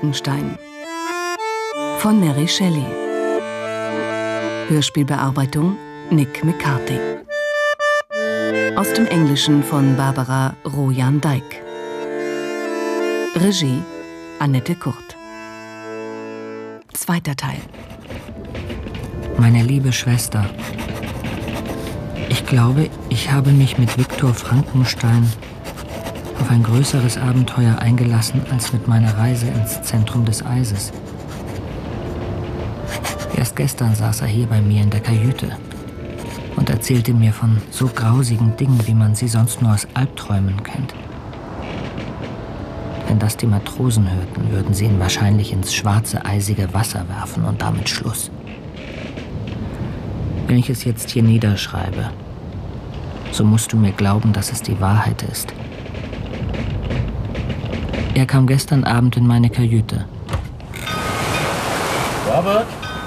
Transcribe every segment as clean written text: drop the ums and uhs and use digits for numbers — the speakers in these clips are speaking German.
Frankenstein von Mary Shelley. Hörspielbearbeitung Nick McCarthy. Aus dem Englischen von Barbara Rojan-Dyck. Regie Annette Kurt. Zweiter Teil. Meine liebe Schwester, ich glaube, ich habe mich mit Viktor Frankenstein auf ein größeres Abenteuer eingelassen als mit meiner Reise ins Zentrum des Eises. Erst gestern saß er hier bei mir in der Kajüte und erzählte mir von so grausigen Dingen, wie man sie sonst nur aus Albträumen kennt. Wenn das die Matrosen hörten, würden sie ihn wahrscheinlich ins schwarze, eisige Wasser werfen und damit Schluss. Wenn ich es jetzt hier niederschreibe, so musst du mir glauben, dass es die Wahrheit ist. Er kam gestern Abend in meine Kajüte. Robert?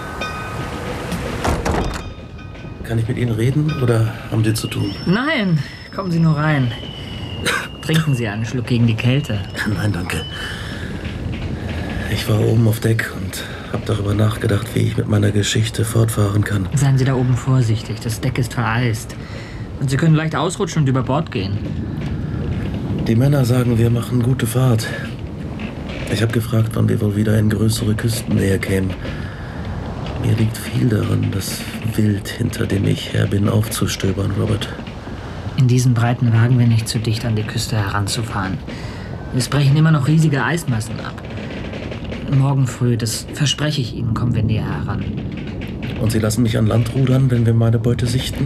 Kann ich mit Ihnen reden oder haben Sie zu tun? Nein, kommen Sie nur rein. Trinken Sie einen Schluck gegen die Kälte. Nein, danke. Ich war oben auf Deck und habe darüber nachgedacht, wie ich mit meiner Geschichte fortfahren kann. Seien Sie da oben vorsichtig, das Deck ist vereist. Und Sie können leicht ausrutschen und über Bord gehen. Die Männer sagen, wir machen gute Fahrt. Ich habe gefragt, wann wir wohl wieder in größere Küstennähe kämen. Mir liegt viel daran, das Wild, hinter dem ich her bin, aufzustöbern, Robert. In diesen Breiten wagen wir nicht zu dicht an die Küste heranzufahren. Es brechen immer noch riesige Eismassen ab. Morgen früh, das verspreche ich Ihnen, kommen wir näher heran. Und Sie lassen mich an Land rudern, wenn wir meine Beute sichten?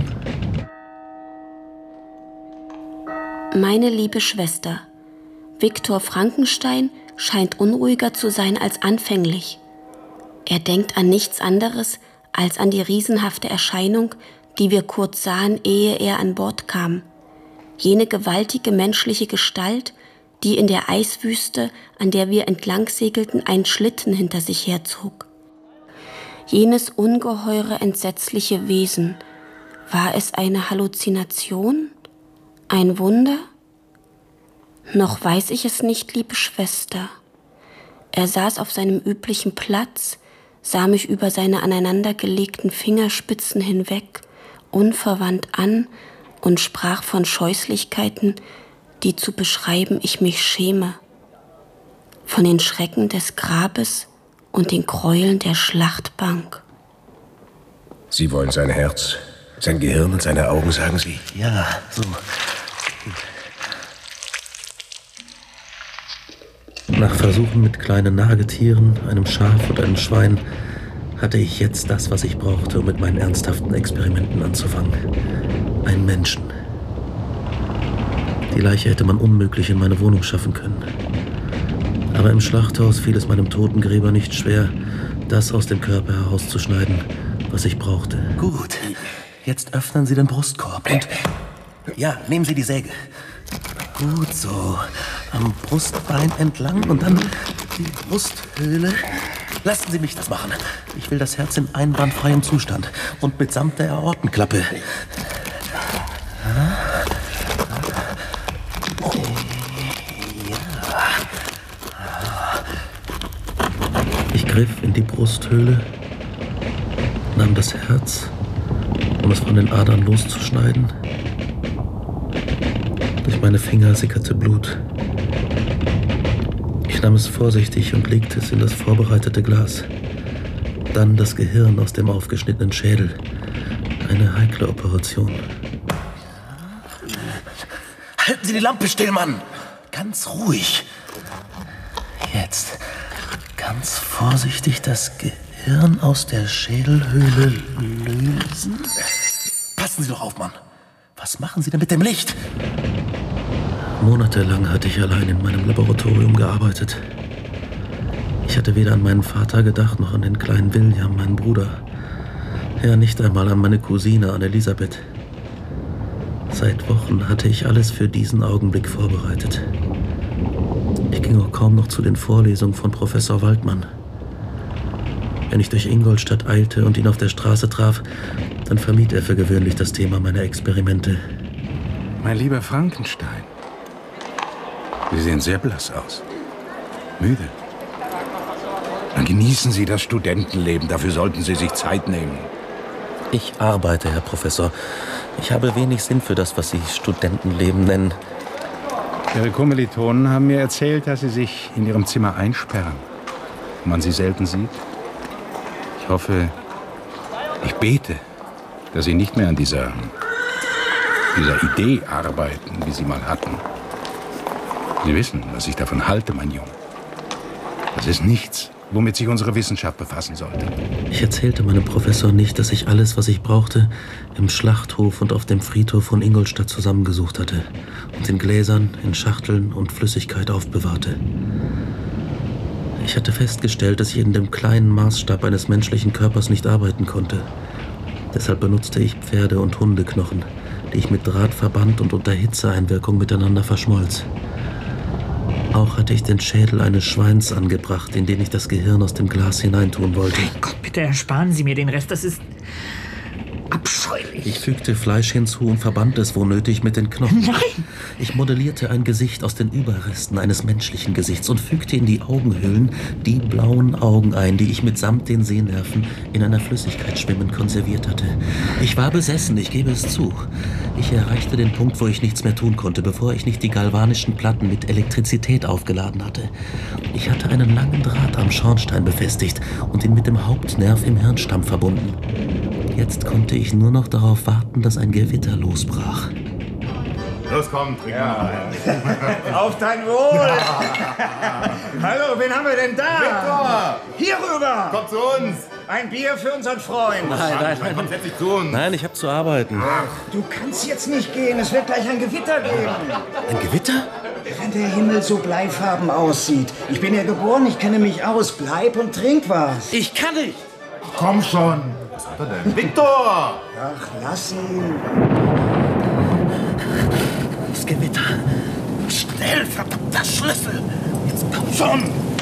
Meine liebe Schwester, Viktor Frankenstein scheint unruhiger zu sein als anfänglich. Er denkt an nichts anderes als an die riesenhafte Erscheinung, die wir kurz sahen, ehe er an Bord kam. Jene gewaltige menschliche Gestalt, die in der Eiswüste, an der wir entlang segelten, einen Schlitten hinter sich herzog. Jenes ungeheure, entsetzliche Wesen, war es eine Halluzination? Ein Wunder? Noch weiß ich es nicht, liebe Schwester. Er saß auf seinem üblichen Platz, sah mich über seine aneinandergelegten Fingerspitzen hinweg, unverwandt an und sprach von Scheußlichkeiten, die zu beschreiben ich mich schäme. Von den Schrecken des Grabes und den Gräueln der Schlachtbank. Sie wollen sein Herz, sein Gehirn und seine Augen, sagen Sie? Ja, so. Nach Versuchen mit kleinen Nagetieren, einem Schaf und einem Schwein, hatte ich jetzt das, was ich brauchte, um mit meinen ernsthaften Experimenten anzufangen. Einen Menschen. Die Leiche hätte man unmöglich in meine Wohnung schaffen können. Aber im Schlachthaus fiel es meinem Totengräber nicht schwer, das aus dem Körper herauszuschneiden, was ich brauchte. Gut, jetzt öffnen Sie den Brustkorb und... Ja, nehmen Sie die Säge. Gut so. Am Brustbein entlang und dann die Brusthöhle. Lassen Sie mich das machen. Ich will das Herz in einwandfreiem Zustand und mitsamt der Aortenklappe. Ich griff in die Brusthöhle, nahm das Herz, um es von den Adern loszuschneiden. Durch meine Finger sickerte Blut. Ich nahm es vorsichtig und legte es in das vorbereitete Glas. Dann das Gehirn aus dem aufgeschnittenen Schädel. Eine heikle Operation. Halten Sie die Lampe still, Mann! Ganz ruhig. Jetzt ganz vorsichtig das Gehirn aus der Schädelhöhle lösen. Passen Sie doch auf, Mann. Was machen Sie denn mit dem Licht? Monatelang hatte ich allein in meinem Laboratorium gearbeitet. Ich hatte weder an meinen Vater gedacht, noch an den kleinen William, meinen Bruder. Ja, nicht einmal an meine Cousine, an Elisabeth. Seit Wochen hatte ich alles für diesen Augenblick vorbereitet. Ich ging auch kaum noch zu den Vorlesungen von Professor Waldmann. Wenn ich durch Ingolstadt eilte und ihn auf der Straße traf, dann vermied er für gewöhnlich das Thema meiner Experimente. Mein lieber Frankenstein, Sie sehen sehr blass aus. Müde. Dann genießen Sie das Studentenleben. Dafür sollten Sie sich Zeit nehmen. Ich arbeite, Herr Professor. Ich habe wenig Sinn für das, was Sie Studentenleben nennen. Ihre Kommilitonen haben mir erzählt, dass Sie sich in Ihrem Zimmer einsperren und man Sie selten sieht. Ich hoffe, ich bete, dass Sie nicht mehr an dieser Idee arbeiten, wie Sie mal hatten. Sie wissen, was ich davon halte, mein Junge. Das ist nichts, womit sich unsere Wissenschaft befassen sollte. Ich erzählte meinem Professor nicht, dass ich alles, was ich brauchte, im Schlachthof und auf dem Friedhof von Ingolstadt zusammengesucht hatte und in Gläsern, in Schachteln und Flüssigkeit aufbewahrte. Ich hatte festgestellt, dass ich in dem kleinen Maßstab eines menschlichen Körpers nicht arbeiten konnte. Deshalb benutzte ich Pferde- und Hundeknochen, die ich mit Draht verband und unter Hitzeeinwirkung miteinander verschmolz. Auch hatte ich den Schädel eines Schweins angebracht, in den ich das Gehirn aus dem Glas hineintun wollte. Mein Gott, bitte ersparen Sie mir den Rest. Das ist abscheulich. Ich fügte Fleisch hinzu und verband es, wo nötig, mit den Knochen. Nein! Ich modellierte ein Gesicht aus den Überresten eines menschlichen Gesichts und fügte in die Augenhöhlen die blauen Augen ein, die ich mitsamt den Sehnerven in einer Flüssigkeit schwimmend konserviert hatte. Ich war besessen, ich gebe es zu. Ich erreichte den Punkt, wo ich nichts mehr tun konnte, bevor ich nicht die galvanischen Platten mit Elektrizität aufgeladen hatte. Ich hatte einen langen Draht am Schornstein befestigt und ihn mit dem Hauptnerv im Hirnstamm verbunden. Jetzt konnte ich nur noch darauf warten, dass ein Gewitter losbrach. Los, komm, trink mal. Auf dein Wohl! Hallo, wen haben wir denn da? Viktor! Hier rüber! Komm zu uns! Ein Bier für unseren Freund. Nein. Komm, setz dich zu uns. Nein, ich habe zu arbeiten. Du kannst jetzt nicht gehen, es wird gleich ein Gewitter geben. Ein Gewitter? Wenn der Himmel so bleifarben aussieht. Ich bin ja geboren, ich kenne mich aus. Bleib und trink was. Ich kann nicht! Komm schon. Was hat er denn? Viktor! Ach, lass ihn. Das Gewitter. Schnell, verdammter Schlüssel! Jetzt komm schon!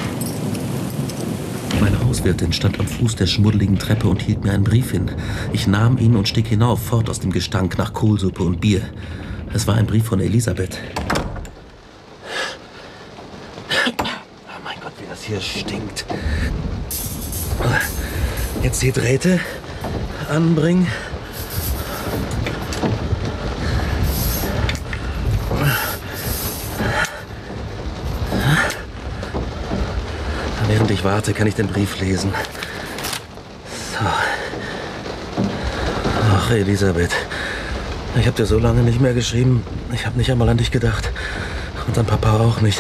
Meine Hauswirtin stand am Fuß der schmuddeligen Treppe und hielt mir einen Brief hin. Ich nahm ihn und stieg hinauf, fort aus dem Gestank nach Kohlsuppe und Bier. Es war ein Brief von Elisabeth. Oh mein Gott, wie das hier stinkt. Jetzt die Drähte anbringen. Während ich warte, kann ich den Brief lesen. So. Ach, Elisabeth. Ich habe dir so lange nicht mehr geschrieben. Ich habe nicht einmal an dich gedacht. Und an Papa auch nicht.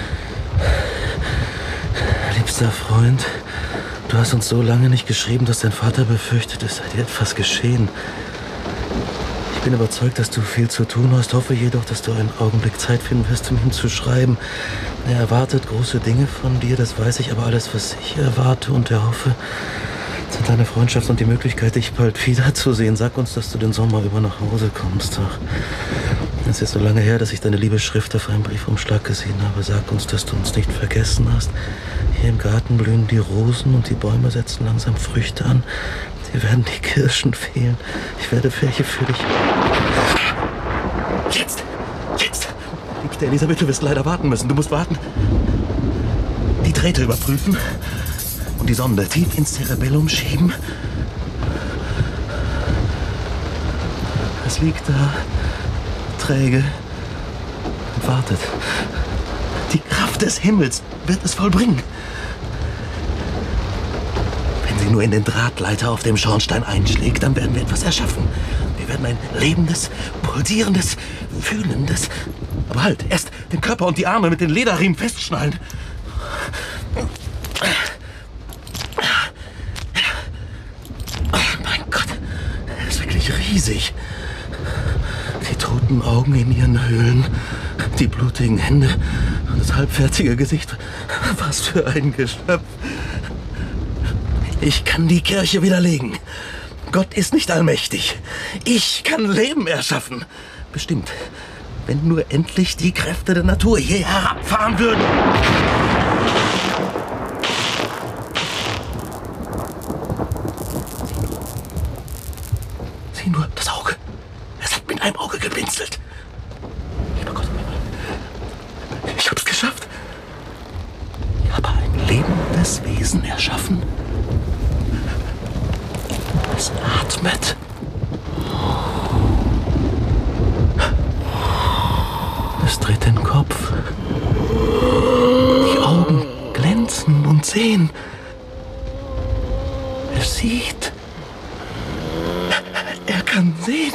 Liebster Freund, du hast uns so lange nicht geschrieben, dass dein Vater befürchtet, es sei dir etwas geschehen. Ich bin überzeugt, dass du viel zu tun hast, hoffe jedoch, dass du einen Augenblick Zeit finden wirst, um ihm zu schreiben. Er erwartet große Dinge von dir, das weiß ich, aber alles, was ich erwarte und erhoffe, sind deine Freundschaft und die Möglichkeit, dich bald wiederzusehen. Sag uns, dass du den Sommer über nach Hause kommst. Ach, es ist so lange her, dass ich deine liebe Schrift auf einem Briefumschlag gesehen habe. Sag uns, dass du uns nicht vergessen hast. Hier im Garten blühen die Rosen und die Bäume setzen langsam Früchte an. Dir werden die Kirschen fehlen. Ich werde welche für dich. Jetzt! Liebste Elisabeth, du wirst leider warten müssen. Du musst warten. Die Drähte überprüfen und die Sonde tief ins Cerebellum schieben. Es liegt da, träge und wartet. Die Kraft des Himmels wird es vollbringen. Wenn sie nur in den Drahtleiter auf dem Schornstein einschlägt, dann werden wir etwas erschaffen. Wir werden ein lebendes, pulsierendes, fühlendes... Aber halt, erst den Körper und die Arme mit den Lederriemen festschnallen. Mein Gott, er ist wirklich riesig. Die toten Augen in ihren Höhlen, die blutigen Hände und das halbfertige Gesicht. Was für ein Geschöpf. Ich kann die Kirche widerlegen. Gott ist nicht allmächtig. Ich kann Leben erschaffen. Bestimmt. Wenn nur endlich die Kräfte der Natur hier herabfahren würden. Sieh nur, das Auge. Es hat mit einem Auge geblinzelt. Lieber Gott, ich hab's geschafft. Ich habe ein lebendes Wesen erschaffen. atmen. Es atmet. Es dreht den Kopf. Die Augen glänzen und sehen. Es sieht. Er kann sehen.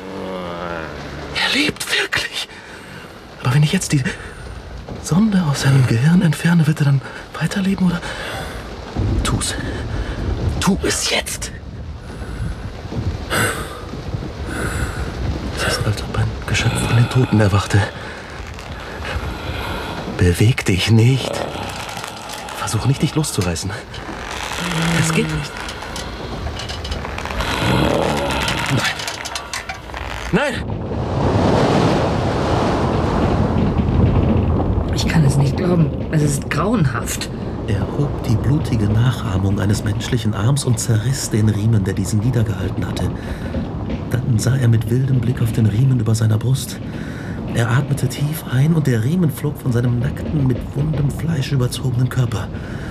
Er lebt wirklich. Aber wenn ich jetzt die Sonde aus seinem Gehirn entferne, wird er dann weiterleben oder? Tu's. Tu es jetzt. Es ist, als ob ein Geschöpf von den Toten erwachte. Beweg dich nicht. Versuch nicht, dich loszureißen. Es geht nicht. Nein! Nein! Ich kann es nicht glauben. Es ist grauenhaft. Er hob die blutige Nachahmung eines menschlichen Arms und zerriss den Riemen, der diesen niedergehalten hatte. Dann sah er mit wildem Blick auf den Riemen über seiner Brust. Er atmete tief ein und der Riemen flog von seinem nackten, mit wundem Fleisch überzogenen Körper.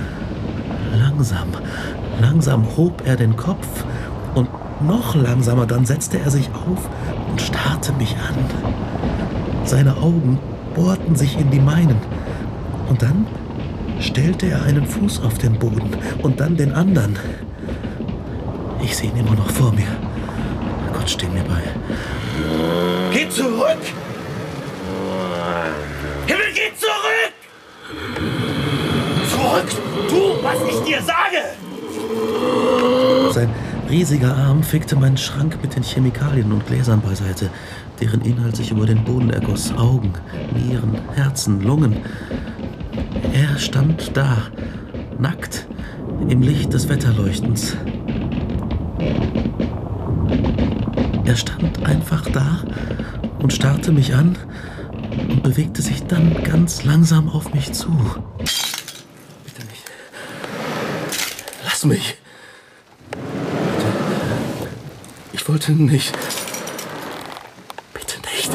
Langsam hob er den Kopf und noch langsamer dann setzte er sich auf und starrte mich an. Seine Augen bohrten sich in die meinen. Und dann stellte er einen Fuß auf den Boden und dann den anderen. Ich sehe ihn immer noch vor mir. Gott, steh mir bei. Geh zurück! Himmel, geh zurück! Zurück! Tu, was ich dir sage! Sein riesiger Arm fickte meinen Schrank mit den Chemikalien und Gläsern beiseite, deren Inhalt sich über den Boden ergoss. Augen, Nieren, Herzen, Lungen. Er stand da, nackt, im Licht des Wetterleuchtens. Er stand einfach da und starrte mich an und bewegte sich dann ganz langsam auf mich zu. Bitte nicht. Lass mich. Bitte. Ich wollte nicht. Bitte nicht.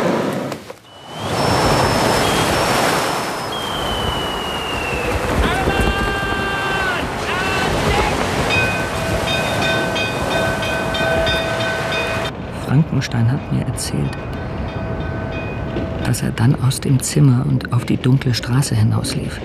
Frankenstein hat mir erzählt, dass er dann aus dem Zimmer und auf die dunkle Straße hinauslief.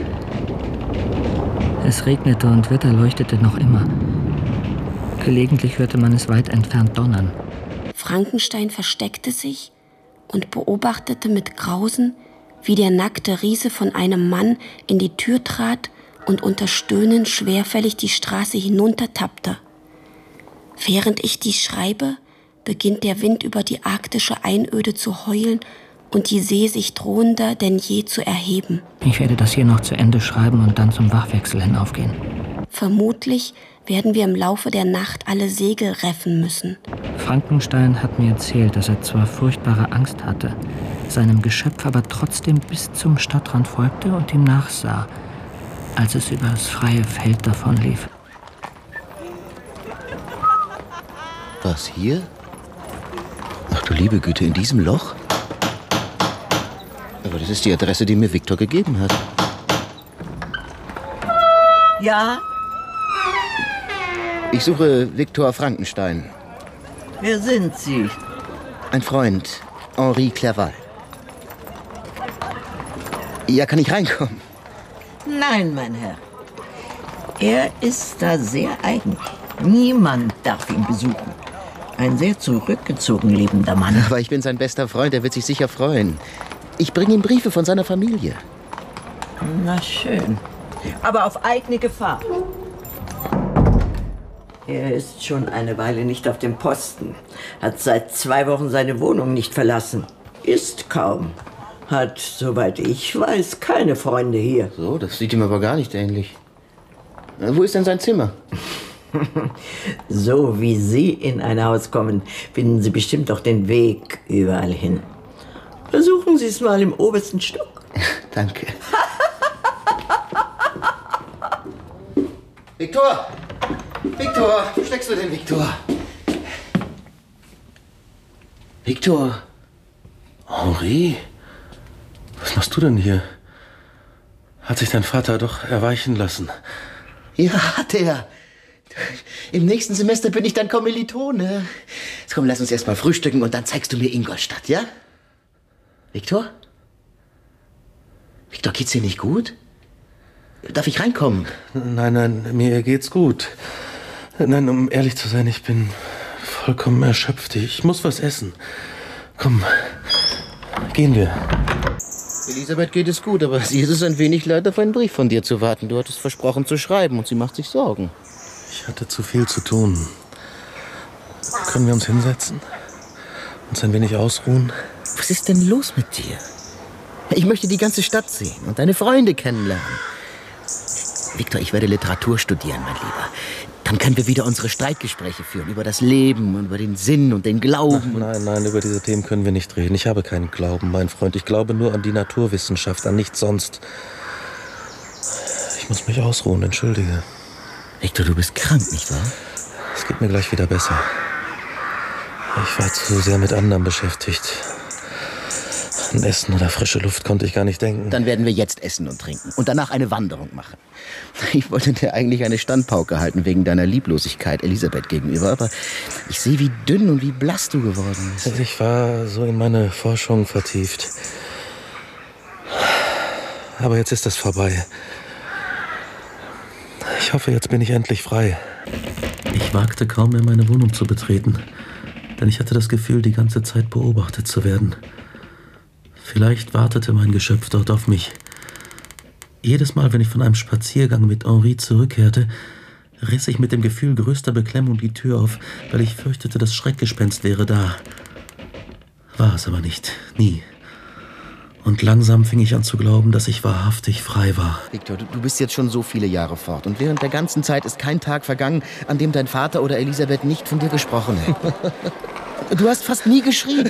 Es regnete und Wetter leuchtete noch immer. Gelegentlich hörte man es weit entfernt donnern. Frankenstein versteckte sich und beobachtete mit Grausen, wie der nackte Riese von einem Mann in die Tür trat und unter Stöhnen schwerfällig die Straße hinuntertappte. Während ich dies schreibe, beginnt der Wind über die arktische Einöde zu heulen und die See sich drohender denn je zu erheben. Ich werde das hier noch zu Ende schreiben und dann zum Wachwechsel hinaufgehen. Vermutlich werden wir im Laufe der Nacht alle Segel reffen müssen. Frankenstein hat mir erzählt, dass er zwar furchtbare Angst hatte, seinem Geschöpf aber trotzdem bis zum Stadtrand folgte und ihm nachsah, als es über das freie Feld davonlief. Was, hier? Ach du liebe Güte, in diesem Loch? Aber das ist die Adresse, die mir Viktor gegeben hat. Ja? Ich suche Viktor Frankenstein. Wer sind Sie? Ein Freund, Henri Clerval. Ja, kann ich reinkommen? Nein, mein Herr. Er ist da sehr eigen. Niemand darf ihn besuchen. Ein sehr zurückgezogen lebender Mann. Aber ich bin sein bester Freund, er wird sich sicher freuen. Ich bringe ihm Briefe von seiner Familie. Na schön. Aber auf eigene Gefahr. Er ist schon eine Weile nicht auf dem Posten. Hat seit 2 Wochen seine Wohnung nicht verlassen. Isst kaum. Hat, soweit ich weiß, keine Freunde hier. So, das sieht ihm aber gar nicht ähnlich. Wo ist denn sein Zimmer? So wie Sie in ein Haus kommen, finden Sie bestimmt doch den Weg überall hin. Versuchen Sie es mal im obersten Stock. Danke. Viktor! Viktor! Wo steckst du denn, Viktor? Viktor! Henri? Was machst du denn hier? Hat sich dein Vater doch erweichen lassen? Ja, hat er. Im nächsten Semester bin ich dann Kommilitone. Jetzt komm, lass uns erst mal frühstücken und dann zeigst du mir Ingolstadt, ja? Viktor? Viktor, geht's dir nicht gut? Darf ich reinkommen? Nein, mir geht's gut. Nein, um ehrlich zu sein, ich bin vollkommen erschöpft. Ich muss was essen. Komm, gehen wir. Elisabeth geht es gut, aber sie ist es ein wenig leid, auf einen Brief von dir zu warten. Du hattest versprochen zu schreiben und sie macht sich Sorgen. Ich hatte zu viel zu tun. Können wir uns hinsetzen? Uns ein wenig ausruhen? Was ist denn los mit dir? Ich möchte die ganze Stadt sehen und deine Freunde kennenlernen. Viktor, ich werde Literatur studieren, mein Lieber. Dann können wir wieder unsere Streitgespräche führen über das Leben und über den Sinn und den Glauben. Nein, über diese Themen können wir nicht reden. Ich habe keinen Glauben, mein Freund. Ich glaube nur an die Naturwissenschaft, an nichts sonst. Ich muss mich ausruhen, entschuldige. Viktor, du bist krank, nicht wahr? Es geht mir gleich wieder besser. Ich war zu sehr mit anderen beschäftigt. An Essen oder frische Luft konnte ich gar nicht denken. Dann werden wir jetzt essen und trinken und danach eine Wanderung machen. Ich wollte dir eigentlich eine Standpauke halten wegen deiner Lieblosigkeit Elisabeth gegenüber, aber ich sehe, wie dünn und wie blass du geworden bist. Ich war so in meine Forschung vertieft. Aber jetzt ist das vorbei. Ich hoffe, jetzt bin ich endlich frei. Ich wagte kaum mehr, meine Wohnung zu betreten, denn ich hatte das Gefühl, die ganze Zeit beobachtet zu werden. Vielleicht wartete mein Geschöpf dort auf mich. Jedes Mal, wenn ich von einem Spaziergang mit Henri zurückkehrte, riss ich mit dem Gefühl größter Beklemmung die Tür auf, weil ich fürchtete, das Schreckgespenst wäre da. War es aber nicht, nie. Und langsam fing ich an zu glauben, dass ich wahrhaftig frei war. Viktor, du bist jetzt schon so viele Jahre fort. Und während der ganzen Zeit ist kein Tag vergangen, an dem dein Vater oder Elisabeth nicht von dir gesprochen hätten. Du hast fast nie geschrieben.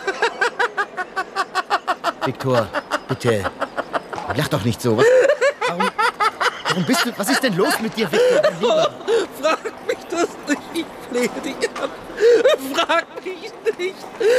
Viktor, bitte, lach doch nicht so. Warum bist du... Was ist denn los mit dir, Viktor, mein Lieber? Frag mich das nicht, ich flehe dich an. Frag mich nicht.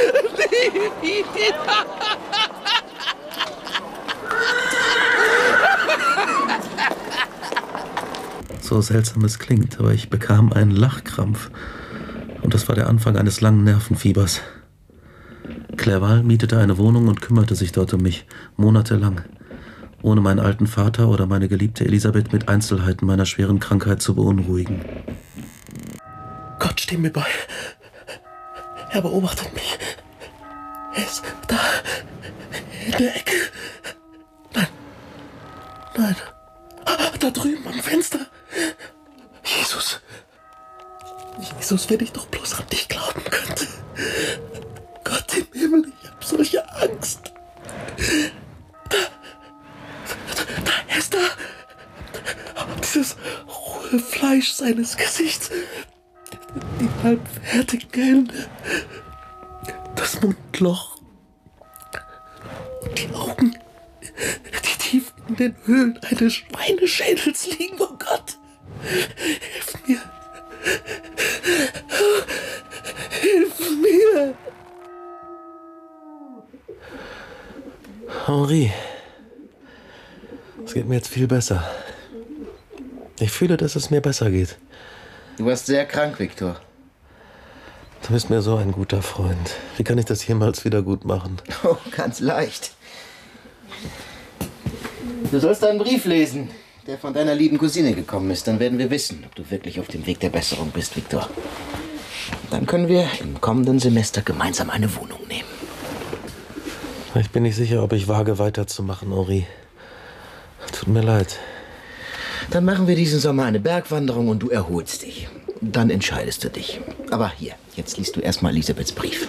So seltsam es klingt, aber ich bekam einen Lachkrampf. Und das war der Anfang eines langen Nervenfiebers. Clerval mietete eine Wohnung und kümmerte sich dort um mich, monatelang, ohne meinen alten Vater oder meine geliebte Elisabeth mit Einzelheiten meiner schweren Krankheit zu beunruhigen. Gott, steh mir bei. Er beobachtet mich. Er ist da, in der Ecke. Nein. Da drüben am Fenster. Jesus, wenn ich doch bloß an dich glauben könnte. Gott im Himmel, ich hab solche Angst. Er ist da. Dieses rohe Fleisch seines Gesichts. Die halbfertigen Hände. Das Mundloch. Und die Augen, die tief in den Höhlen eines Schweineschädels liegen. Oh Gott, hilf mir. Hilf mir. Henri, es geht mir jetzt viel besser. Ich fühle, dass es mir besser geht. Du warst sehr krank, Viktor. Du bist mir so ein guter Freund. Wie kann ich das jemals wieder gut machen? Oh, ganz leicht. Du sollst einen Brief lesen, der von deiner lieben Cousine gekommen ist. Dann werden wir wissen, ob du wirklich auf dem Weg der Besserung bist, Viktor. Dann können wir im kommenden Semester gemeinsam eine Wohnung nehmen. Ich bin nicht sicher, ob ich wage, weiterzumachen, Henri. Tut mir leid. Dann machen wir diesen Sommer eine Bergwanderung und du erholst dich. Dann entscheidest du dich. Aber hier, jetzt liest du erstmal Elisabeths Brief.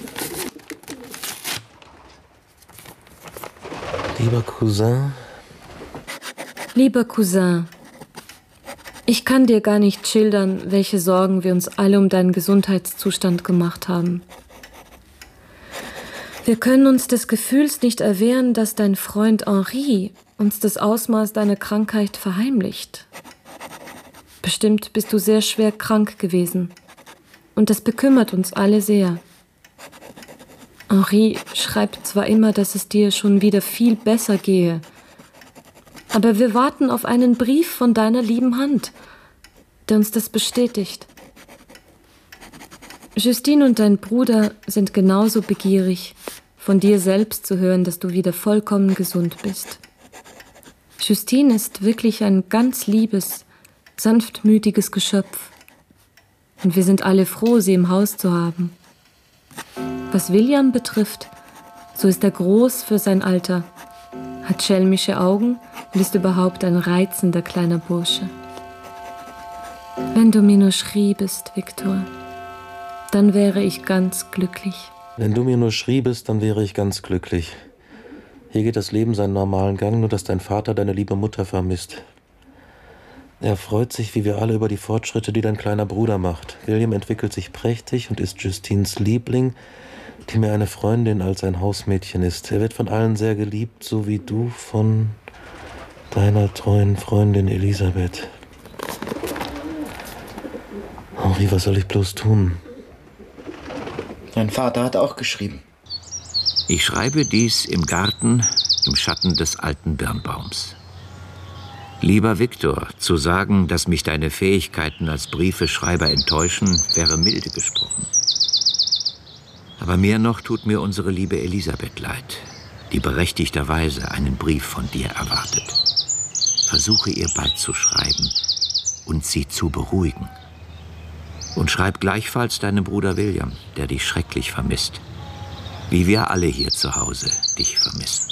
Lieber Cousin. Lieber Cousin, ich kann dir gar nicht schildern, welche Sorgen wir uns alle um deinen Gesundheitszustand gemacht haben. Wir können uns des Gefühls nicht erwehren, dass dein Freund Henri uns das Ausmaß deiner Krankheit verheimlicht. Bestimmt bist du sehr schwer krank gewesen. Und das bekümmert uns alle sehr. Henri schreibt zwar immer, dass es dir schon wieder viel besser gehe, Aber wir warten auf einen Brief von deiner lieben Hand, der uns das bestätigt. Justine und dein Bruder sind genauso begierig, von dir selbst zu hören, dass du wieder vollkommen gesund bist. Justine ist wirklich ein ganz liebes, sanftmütiges Geschöpf. Und wir sind alle froh, sie im Haus zu haben. Was William betrifft, so ist er groß für sein Alter, hat schelmische Augen und ist überhaupt ein reizender kleiner Bursche. Wenn du mir nur schriebest, Viktor, dann wäre ich ganz glücklich. Wenn du mir nur schriebest, dann wäre ich ganz glücklich. Hier geht das Leben seinen normalen Gang, nur dass dein Vater deine liebe Mutter vermisst. Er freut sich, wie wir alle, über die Fortschritte, die dein kleiner Bruder macht. William entwickelt sich prächtig und ist Justines Liebling, die mir eine Freundin als ein Hausmädchen ist. Er wird von allen sehr geliebt, so wie du von deiner treuen Freundin Elisabeth. Henri, was soll ich bloß tun? Dein Vater hat auch geschrieben. Ich schreibe dies im Garten, im Schatten des alten Birnbaums. Lieber Viktor, zu sagen, dass mich deine Fähigkeiten als Briefeschreiber enttäuschen, wäre milde gesprochen. Aber mehr noch tut mir unsere liebe Elisabeth leid, die berechtigterweise einen Brief von dir erwartet. Versuche ihr bald zu schreiben und sie zu beruhigen. Und schreib gleichfalls deinem Bruder William, der dich schrecklich vermisst. Wie wir alle hier zu Hause dich vermissen.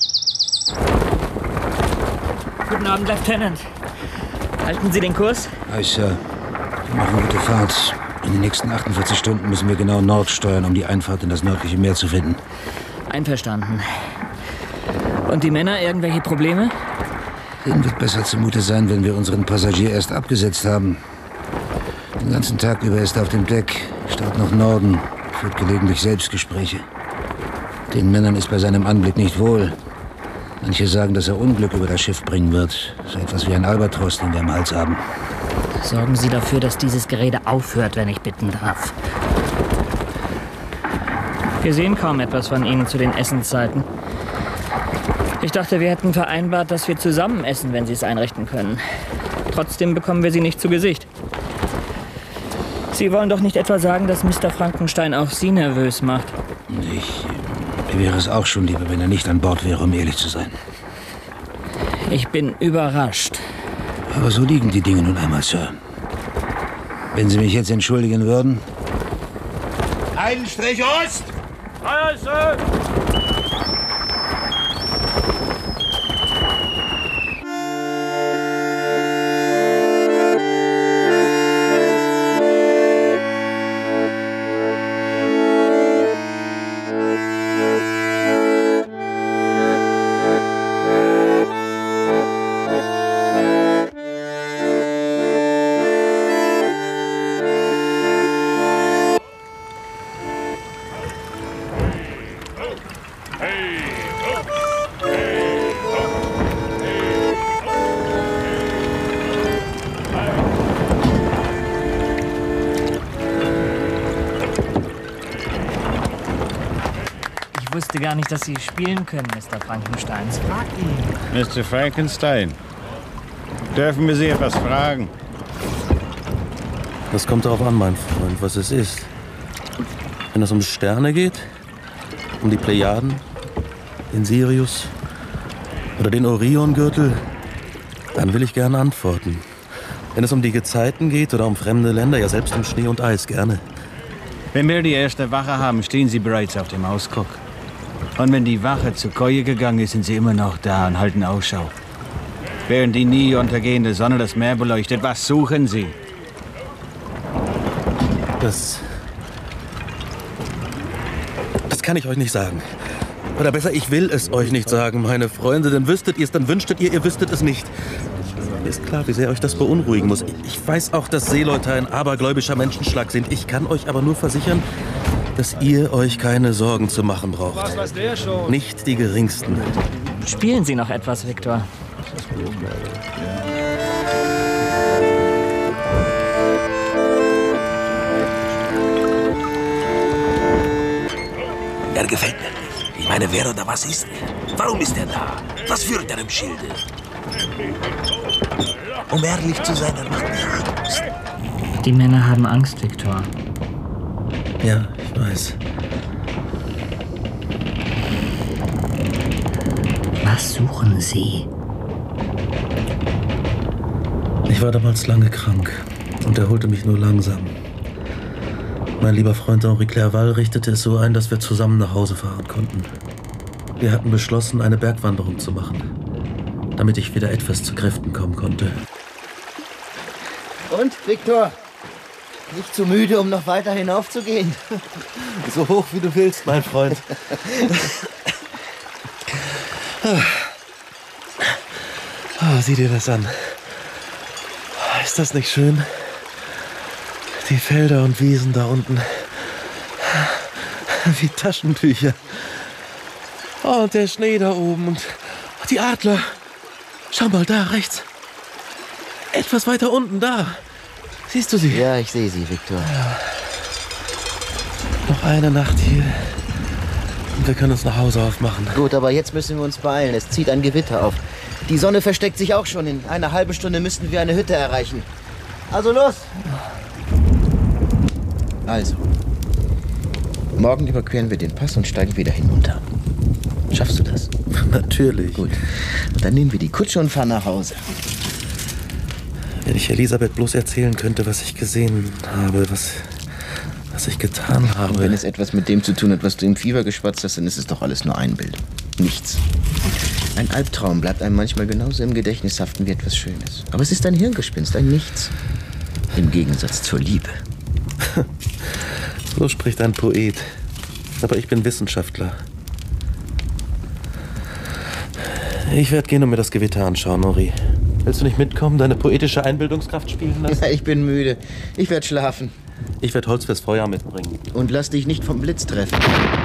Guten Abend, Lieutenant. Halten Sie den Kurs? Aye, Sir. Wir machen gute Fahrt. In den nächsten 48 Stunden müssen wir genau Nord steuern, um die Einfahrt in das nördliche Meer zu finden. Einverstanden. Und die Männer, irgendwelche Probleme? Ihnen wird besser zumute sein, wenn wir unseren Passagier erst abgesetzt haben. Den ganzen Tag über ist er auf dem Deck, starrt nach Norden, führt gelegentlich Selbstgespräche. Den Männern ist bei seinem Anblick nicht wohl. Manche sagen, dass er Unglück über das Schiff bringen wird. So etwas wie ein Albatros, den wir am Hals haben. Sorgen Sie dafür, dass dieses Gerede aufhört, wenn ich bitten darf. Wir sehen kaum etwas von Ihnen zu den Essenszeiten. Ich dachte, wir hätten vereinbart, dass wir zusammen essen, wenn Sie es einrichten können. Trotzdem bekommen wir Sie nicht zu Gesicht. Sie wollen doch nicht etwa sagen, dass Mr. Frankenstein auch Sie nervös macht? Mir wäre es auch schon lieber, wenn er nicht an Bord wäre, um ehrlich zu sein. Ich bin überrascht. Aber so liegen die Dinge nun einmal, Sir. Wenn Sie mich jetzt entschuldigen würden. Einen Strich Ost! Feuer, Sir! Ich wusste gar nicht, dass Sie spielen können, Mr. Frankenstein. Frag ihn. Mr. Frankenstein, dürfen wir Sie etwas fragen? Das kommt darauf an, mein Freund, was es ist. Wenn es um Sterne geht, um die Plejaden, den Sirius oder den Oriongürtel, dann will ich gerne antworten. Wenn es um die Gezeiten geht oder um fremde Länder, ja selbst um Schnee und Eis, gerne. Wenn wir die erste Wache haben, stehen Sie bereits auf dem Ausguck. Und wenn die Wache zur Koje gegangen ist, sind Sie immer noch da und halten Ausschau. Während die nie untergehende Sonne das Meer beleuchtet, was suchen Sie? Das kann ich euch nicht sagen. Oder besser, ich will es euch nicht sagen, meine Freunde. Denn wüsstet ihr es, dann wünschtet ihr wüsstet es nicht. Mir ist klar, wie sehr euch das beunruhigen muss. Ich weiß auch, dass Seeleute ein abergläubischer Menschenschlag sind. Ich kann euch aber nur versichern, dass ihr euch keine Sorgen zu machen braucht. Was weiß der schon? Nicht die geringsten. Spielen Sie noch etwas, Viktor? Er gefällt mir nicht. Ich meine, wer oder was ist er? Warum ist er da? Was führt er im Schilde? Um ehrlich zu sein, dann macht mir Angst. Die Männer haben Angst, Viktor. Ja, ich weiß. Was suchen Sie? Ich war damals lange krank und erholte mich nur langsam. Mein lieber Freund Henri Clerval richtete es so ein, dass wir zusammen nach Hause fahren konnten. Wir hatten beschlossen, eine Bergwanderung zu machen, damit ich wieder etwas zu Kräften kommen konnte. Und, Viktor? Nicht zu müde, um noch weiter hinaufzugehen? So hoch, wie du willst, mein Freund. Oh, sieh dir das an. Ist das nicht schön? Die Felder und Wiesen da unten. Wie Taschentücher. Oh, und der Schnee da oben und die Adler. Schau mal, da rechts. Etwas weiter unten, da. Siehst du sie? Ja, ich sehe sie, Viktor. Ja. Noch eine Nacht hier. Und wir können uns nach Hause aufmachen. Gut, aber jetzt müssen wir uns beeilen. Es zieht ein Gewitter auf. Die Sonne versteckt sich auch schon. In einer halben Stunde müssten wir eine Hütte erreichen. Also los! Also, morgen überqueren wir den Pass und steigen wieder hinunter. Schaffst du das? Natürlich. Gut. Und dann nehmen wir die Kutsche und fahren nach Hause. Wenn ich Elisabeth bloß erzählen könnte, was ich gesehen habe, was ich getan habe. Und wenn es etwas mit dem zu tun hat, was du im Fieber geschwatzt hast, dann ist es doch alles nur Einbildung. Nichts. Ein Albtraum bleibt einem manchmal genauso im Gedächtnis haften wie etwas Schönes. Aber es ist ein Hirngespinst, ein Nichts. Im Gegensatz zur Liebe. So spricht ein Poet. Aber ich bin Wissenschaftler. Ich werde gehen und mir das Gewitter anschauen, Henri. Willst du nicht mitkommen, deine poetische Einbildungskraft spielen lassen? Ich bin müde. Ich werde schlafen. Ich werde Holz fürs Feuer mitbringen. Und lass dich nicht vom Blitz treffen.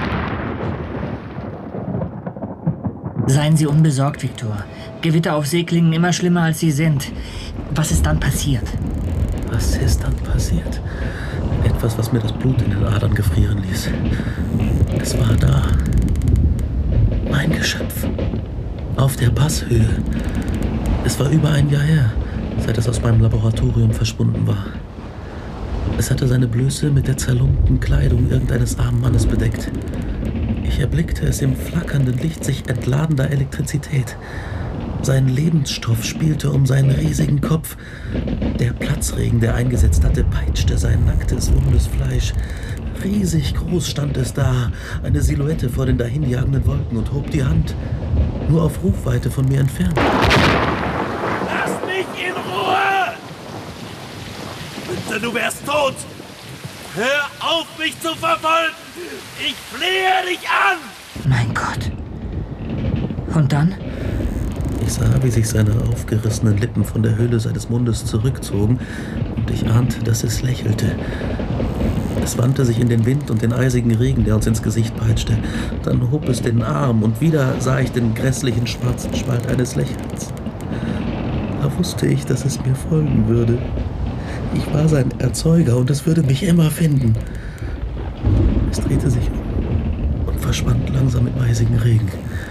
Seien Sie unbesorgt, Viktor. Gewitter auf See klingen immer schlimmer, als sie sind. Was ist dann passiert? Was ist dann passiert? Etwas, was mir das Blut in den Adern gefrieren ließ. Es war da. Mein Geschöpf. Auf der Passhöhe. Es war über ein Jahr her, seit es aus meinem Laboratorium verschwunden war. Es hatte seine Blöße mit der zerlumpten Kleidung irgendeines armen Mannes bedeckt. Ich erblickte es im flackernden Licht sich entladender Elektrizität. Sein Lebensstoff spielte um seinen riesigen Kopf. Der Platzregen, der eingesetzt hatte, peitschte sein nacktes, wundes Fleisch. Riesig groß stand es da, eine Silhouette vor den dahinjagenden Wolken, und hob die Hand, nur auf Rufweite von mir entfernt. Lass mich in Ruhe! Bitte, du wärst tot! Hör auf, mich zu verfolgen! Ich flehe dich an! Mein Gott. Und dann? Ich sah, wie sich seine aufgerissenen Lippen von der Höhle seines Mundes zurückzogen, und ich ahnte, dass es lächelte. Es wandte sich in den Wind und den eisigen Regen, der uns ins Gesicht peitschte. Dann hob es den Arm, und wieder sah ich den grässlichen schwarzen Spalt eines Lächelns. Da wusste ich, dass es mir folgen würde. Ich war sein Erzeuger, und es würde mich immer finden. Es drehte sich um und verschwand langsam im eisigen Regen.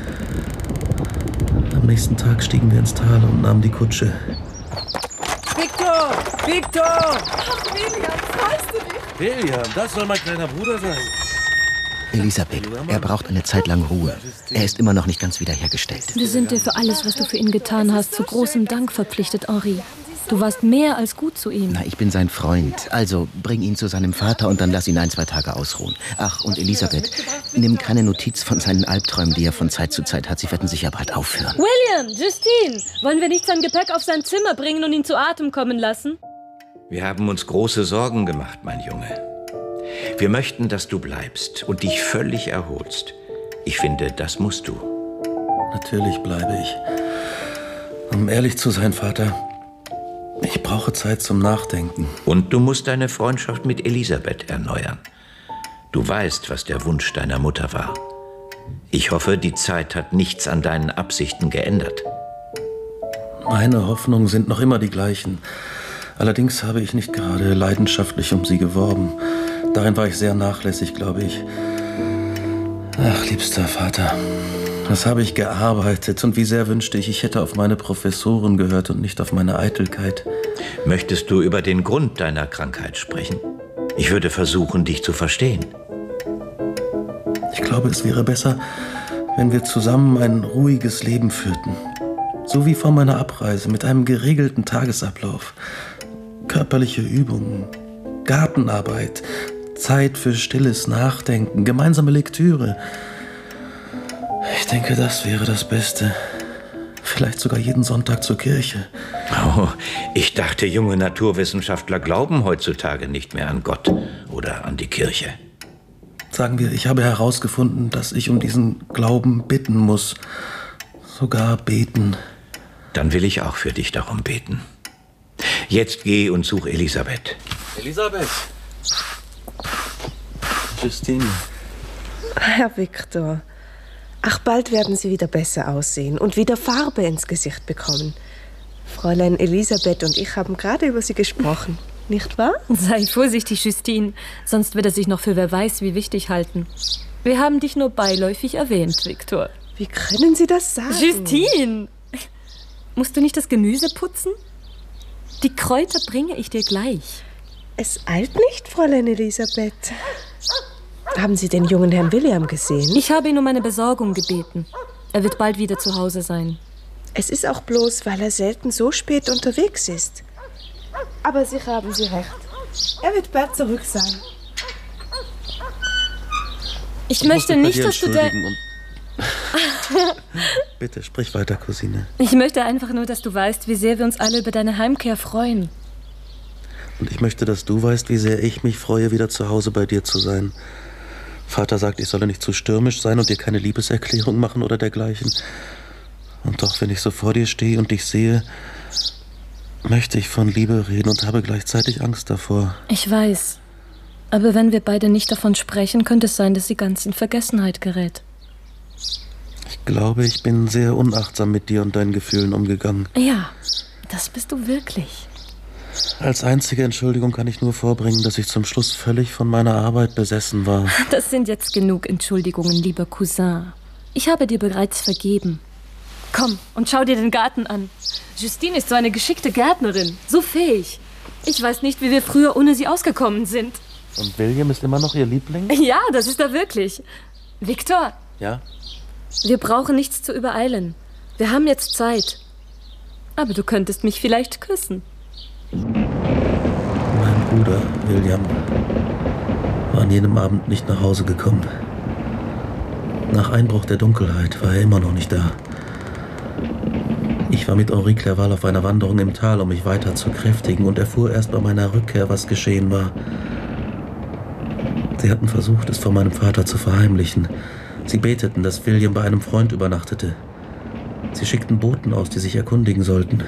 Am nächsten Tag stiegen wir ins Tal und nahmen die Kutsche. Viktor! Viktor! Ach, William, freust du dich? William, das soll mein kleiner Bruder sein. Elisabeth, er braucht eine Zeit lang Ruhe. Er ist immer noch nicht ganz wiederhergestellt. Wir sind dir für alles, was du für ihn getan hast, zu großem Dank verpflichtet, Henri. Du warst mehr als gut zu ihm. Na, ich bin sein Freund. Also bring ihn zu seinem Vater und dann lass ihn 1-2 Tage ausruhen. Ach, und Elisabeth, nimm keine Notiz von seinen Albträumen, die er von Zeit zu Zeit hat. Sie werden sicher bald aufhören. William, Justine, wollen wir nicht sein Gepäck auf sein Zimmer bringen und ihn zu Atem kommen lassen? Wir haben uns große Sorgen gemacht, mein Junge. Wir möchten, dass du bleibst und dich völlig erholst. Ich finde, das musst du. Natürlich bleibe ich. Um ehrlich zu sein, Vater, ich brauche Zeit zum Nachdenken. Und du musst deine Freundschaft mit Elisabeth erneuern. Du weißt, was der Wunsch deiner Mutter war. Ich hoffe, die Zeit hat nichts an deinen Absichten geändert. Meine Hoffnungen sind noch immer die gleichen. Allerdings habe ich nicht gerade leidenschaftlich um sie geworben. Darin war ich sehr nachlässig, glaube ich. Ach, liebster Vater, Was habe ich gearbeitet und wie sehr wünschte ich, ich hätte auf meine Professoren gehört und nicht auf meine Eitelkeit. Möchtest du über den Grund deiner Krankheit sprechen? Ich würde versuchen, dich zu verstehen. Ich glaube, es wäre besser, wenn wir zusammen ein ruhiges Leben führten. So wie vor meiner Abreise, mit einem geregelten Tagesablauf. Körperliche Übungen, Gartenarbeit, Zeit für stilles Nachdenken, gemeinsame Lektüre. Ich denke, das wäre das Beste. Vielleicht sogar jeden Sonntag zur Kirche. Oh, ich dachte, junge Naturwissenschaftler glauben heutzutage nicht mehr an Gott oder an die Kirche. Sagen wir, ich habe herausgefunden, dass ich um diesen Glauben bitten muss. Sogar beten. Dann will ich auch für dich darum beten. Jetzt geh und such Elisabeth. Elisabeth! Justine. Herr Viktor, ach, bald werden Sie wieder besser aussehen und wieder Farbe ins Gesicht bekommen. Fräulein Elisabeth und ich haben gerade über Sie gesprochen, nicht wahr? Sei vorsichtig, Justine, sonst wird er sich noch für wer weiß wie wichtig halten. Wir haben dich nur beiläufig erwähnt, Viktor. Wie können Sie das sagen? Justine! Musst du nicht das Gemüse putzen? Die Kräuter bringe ich dir gleich. Es eilt nicht, Fräulein Elisabeth. Haben Sie den jungen Herrn William gesehen? Ich habe ihn um eine Besorgung gebeten. Er wird bald wieder zu Hause sein. Es ist auch bloß, weil er selten so spät unterwegs ist. Aber Sie haben Sie recht. Er wird bald zurück sein. Ich möchte nicht, dass du Bitte, sprich weiter, Cousine. Ich möchte einfach nur, dass du weißt, wie sehr wir uns alle über deine Heimkehr freuen. Und ich möchte, dass du weißt, wie sehr ich mich freue, wieder zu Hause bei dir zu sein. Vater sagt, ich solle nicht zu stürmisch sein und dir keine Liebeserklärung machen oder dergleichen. Und doch, wenn ich so vor dir stehe und dich sehe, möchte ich von Liebe reden und habe gleichzeitig Angst davor. Ich weiß. Aber wenn wir beide nicht davon sprechen, könnte es sein, dass sie ganz in Vergessenheit gerät. Ich glaube, ich bin sehr unachtsam mit dir und deinen Gefühlen umgegangen. Ja, das bist du wirklich. Als einzige Entschuldigung kann ich nur vorbringen, dass ich zum Schluss völlig von meiner Arbeit besessen war. Das sind jetzt genug Entschuldigungen, lieber Cousin. Ich habe dir bereits vergeben. Komm und schau dir den Garten an. Justine ist so eine geschickte Gärtnerin, so fähig. Ich weiß nicht, wie wir früher ohne sie ausgekommen sind. Und William ist immer noch ihr Liebling? Ja, das ist er wirklich. Viktor. Ja? Wir brauchen nichts zu übereilen. Wir haben jetzt Zeit. Aber du könntest mich vielleicht küssen. Mein Bruder, William, war an jenem Abend nicht nach Hause gekommen. Nach Einbruch der Dunkelheit war er immer noch nicht da. Ich war mit Henri Clerval auf einer Wanderung im Tal, um mich weiter zu kräftigen, und erfuhr erst bei meiner Rückkehr, was geschehen war. Sie hatten versucht, es vor meinem Vater zu verheimlichen. Sie beteten, dass William bei einem Freund übernachtete. Sie schickten Boten aus, die sich erkundigen sollten.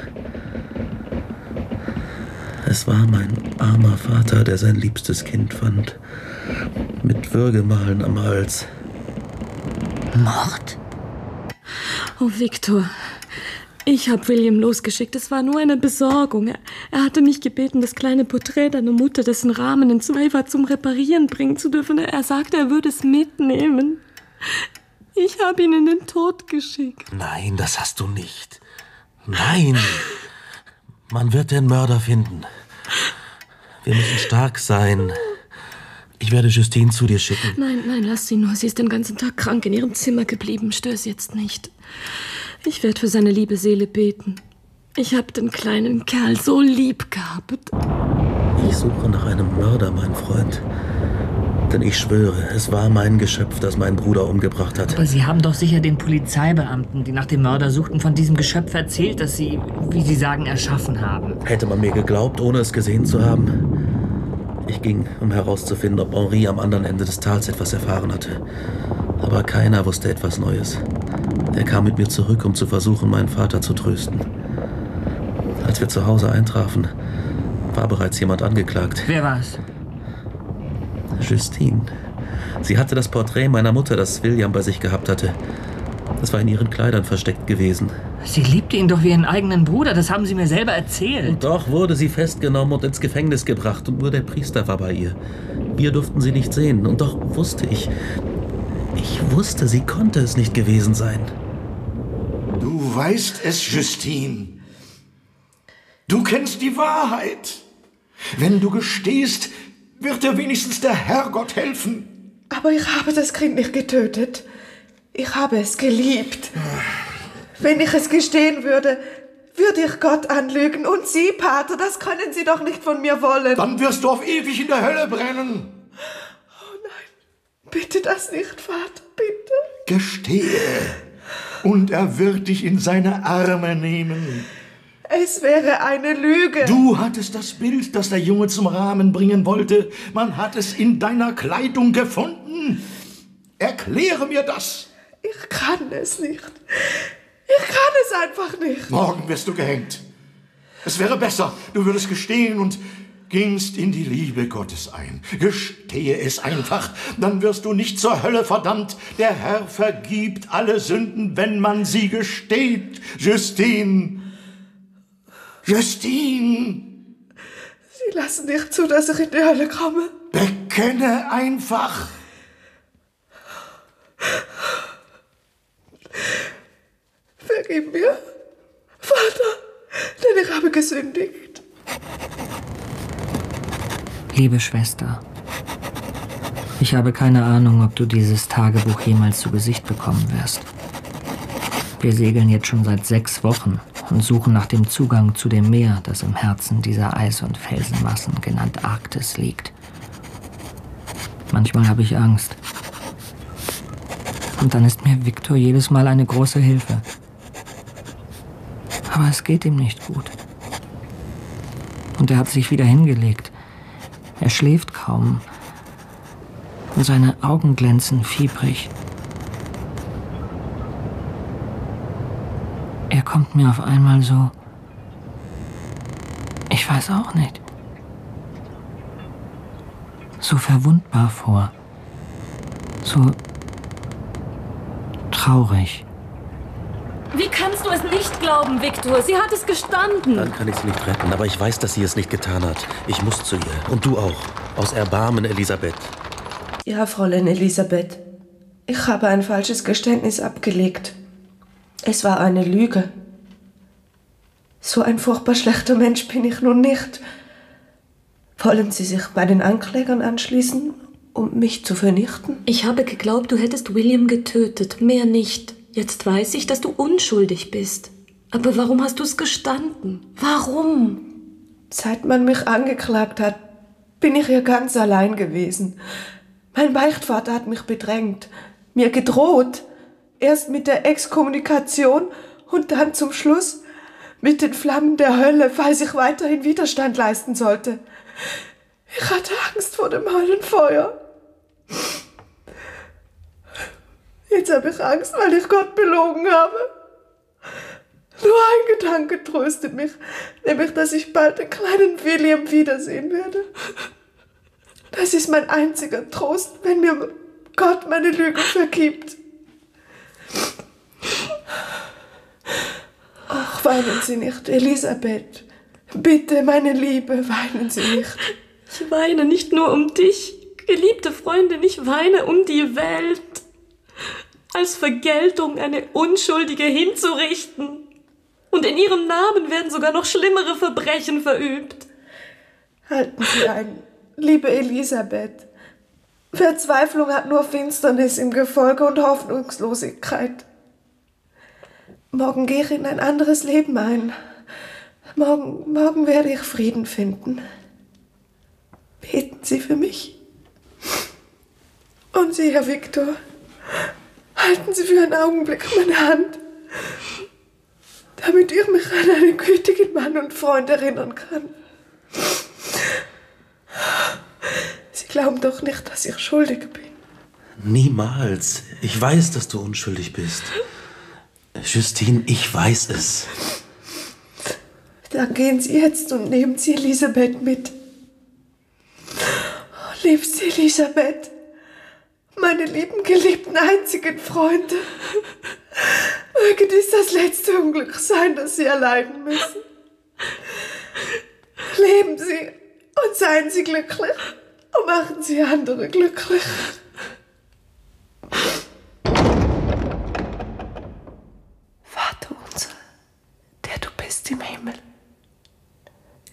Es war mein armer Vater, der sein liebstes Kind fand. Mit Würgemalen am Hals. Mord? Oh, Viktor. Ich habe William losgeschickt. Es war nur eine Besorgung. Er hatte mich gebeten, das kleine Porträt deiner Mutter, dessen Rahmen entzwei war, zum Reparieren bringen zu dürfen. Er sagte, er würde es mitnehmen. Ich habe ihn in den Tod geschickt. Nein, das hast du nicht. Nein! Man wird den Mörder finden. Wir müssen stark sein. Ich werde Justine zu dir schicken. Nein, lass sie nur. Sie ist den ganzen Tag krank in ihrem Zimmer geblieben. Stör sie jetzt nicht. Ich werde für seine liebe Seele beten. Ich habe den kleinen Kerl so lieb gehabt. Ich suche nach einem Mörder, mein Freund. Denn ich schwöre, es war mein Geschöpf, das meinen Bruder umgebracht hat. Aber Sie haben doch sicher den Polizeibeamten, die nach dem Mörder suchten, von diesem Geschöpf erzählt, das Sie, wie Sie sagen, erschaffen haben. Hätte man mir geglaubt, ohne es gesehen zu haben? Ich ging, um herauszufinden, ob Henri am anderen Ende des Tals etwas erfahren hatte. Aber keiner wusste etwas Neues. Er kam mit mir zurück, um zu versuchen, meinen Vater zu trösten. Als wir zu Hause eintrafen, war bereits jemand angeklagt. Wer war's? Justine. Sie hatte das Porträt meiner Mutter, das William bei sich gehabt hatte. Das war in ihren Kleidern versteckt gewesen. Sie liebte ihn doch wie ihren eigenen Bruder, das haben Sie mir selber erzählt. Und doch wurde sie festgenommen und ins Gefängnis gebracht und nur der Priester war bei ihr. Wir durften sie nicht sehen und doch wusste ich, Ich wusste, sie konnte es nicht gewesen sein. Du weißt es, Justine. Du kennst die Wahrheit. Wenn du gestehst, wird dir wenigstens der Herrgott helfen. Aber ich habe das Kind nicht getötet. Ich habe es geliebt. Wenn ich es gestehen würde, würde ich Gott anlügen. Und Sie, Pater, das können Sie doch nicht von mir wollen. Dann wirst du auf ewig in der Hölle brennen. Oh nein, bitte das nicht, Vater, bitte. Gestehe, und er wird dich in seine Arme nehmen. Es wäre eine Lüge. Du hattest das Bild, das der Junge zum Rahmen bringen wollte. Man hat es in deiner Kleidung gefunden. Erkläre mir das. Ich kann es nicht. Ich kann es einfach nicht. Morgen wirst du gehängt. Es wäre besser, du würdest gestehen und gingst in die Liebe Gottes ein. Gestehe es einfach, dann wirst du nicht zur Hölle verdammt. Der Herr vergibt alle Sünden, wenn man sie gesteht. Justine! Justine! Sie lassen nicht zu, dass ich in die Hölle komme. Bekenne einfach. Vergib mir, Vater, denn ich habe gesündigt. Liebe Schwester, ich habe keine Ahnung, ob du dieses Tagebuch jemals zu Gesicht bekommen wirst. Wir segeln jetzt schon seit 6 Wochen und suchen nach dem Zugang zu dem Meer, das im Herzen dieser Eis- und Felsenmassen, genannt Arktis, liegt. Manchmal habe ich Angst. Und dann ist mir Viktor jedes Mal eine große Hilfe. Aber es geht ihm nicht gut. Und er hat sich wieder hingelegt. Er schläft kaum. Und seine Augen glänzen fiebrig. Er kommt mir auf einmal so... Ich weiß auch nicht. So verwundbar vor. So traurig. Wie kannst du es nicht glauben, Viktor? Sie hat es gestanden. Dann kann ich sie nicht retten, aber ich weiß, dass sie es nicht getan hat. Ich muss zu ihr. Und du auch. Aus Erbarmen, Elisabeth. Ja, Fräulein Elisabeth. Ich habe ein falsches Geständnis abgelegt. Es war eine Lüge. So ein furchtbar schlechter Mensch bin ich nun nicht. Wollen Sie sich bei den Anklägern anschließen, um mich zu vernichten? Ich habe geglaubt, du hättest William getötet, mehr nicht. Jetzt weiß ich, dass du unschuldig bist. Aber warum hast du es gestanden? Warum? Seit man mich angeklagt hat, bin ich hier ganz allein gewesen. Mein Beichtvater hat mich bedrängt, mir gedroht. Erst mit der Exkommunikation und dann zum Schluss mit den Flammen der Hölle, falls ich weiterhin Widerstand leisten sollte. Ich hatte Angst vor dem Höllenfeuer. Jetzt habe ich Angst, weil ich Gott belogen habe. Nur ein Gedanke tröstet mich, nämlich, dass ich bald den kleinen William wiedersehen werde. Das ist mein einziger Trost, wenn mir Gott meine Lüge vergibt. Ach, weinen Sie nicht, Elisabeth. Bitte, meine Liebe, weinen Sie nicht. Ich weine nicht nur um dich, geliebte Freundin, ich weine um die Welt. Als Vergeltung eine Unschuldige hinzurichten. Und in ihrem Namen werden sogar noch schlimmere Verbrechen verübt. Halten Sie ein, liebe Elisabeth. Verzweiflung hat nur Finsternis im Gefolge und Hoffnungslosigkeit. Morgen gehe ich in ein anderes Leben ein. Morgen werde ich Frieden finden. Beten Sie für mich. Und Sie, Herr Viktor, halten Sie für einen Augenblick meine Hand, damit ich mich an einen gütigen Mann und Freund erinnern kann. Sie glauben doch nicht, dass ich schuldig bin. Niemals. Ich weiß, dass du unschuldig bist. Justine, ich weiß es. Dann gehen Sie jetzt und nehmen Sie Elisabeth mit. Oh, liebste Elisabeth, meine lieben, geliebten, einzigen Freunde, möge dies das letzte Unglück sein, das Sie erleiden müssen. Leben Sie und seien Sie glücklich und machen Sie andere glücklich.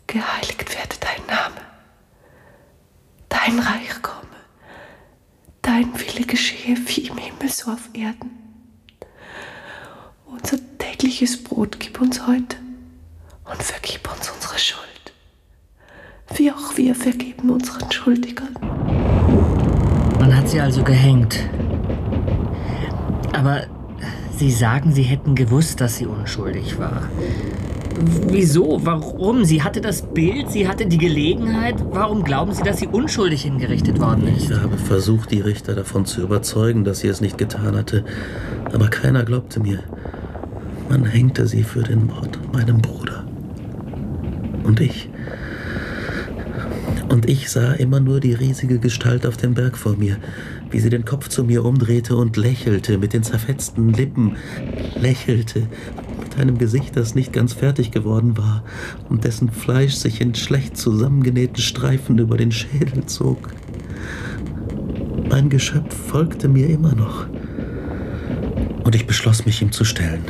geheiligt werde dein Name. Dein Reich komme. Dein Wille geschehe wie im Himmel so auf Erden. Unser tägliches Brot gib uns heute und vergib uns unsere Schuld, wie auch wir vergeben unseren Schuldigern. Man hat sie also gehängt. Aber Sie sagen, Sie hätten gewusst, dass sie unschuldig war. Wieso? Warum? Sie hatte das Bild, sie hatte die Gelegenheit. Warum glauben Sie, dass sie unschuldig hingerichtet worden ist? Ich habe versucht, die Richter davon zu überzeugen, dass sie es nicht getan hatte. Aber keiner glaubte mir. Man hängte sie für den Mord an meinem Bruder. Und ich sah immer nur die riesige Gestalt auf dem Berg vor mir, wie sie den Kopf zu mir umdrehte und lächelte, mit den zerfetzten Lippen, lächelte, mit einem Gesicht, das nicht ganz fertig geworden war und dessen Fleisch sich in schlecht zusammengenähten Streifen über den Schädel zog. Mein Geschöpf folgte mir immer noch. Und ich beschloss, mich ihm zu stellen.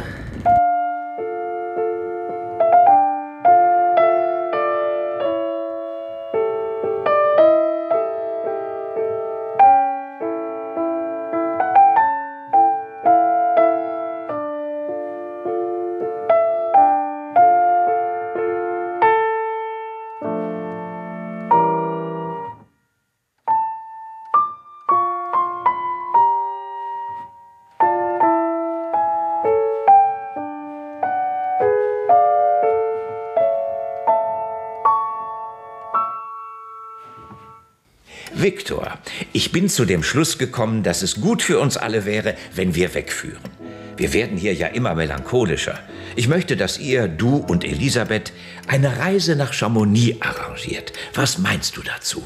Viktor, ich bin zu dem Schluss gekommen, dass es gut für uns alle wäre, wenn wir wegführen. Wir werden hier ja immer melancholischer. Ich möchte, dass ihr, du und Elisabeth, eine Reise nach Chamonix arrangiert. Was meinst du dazu?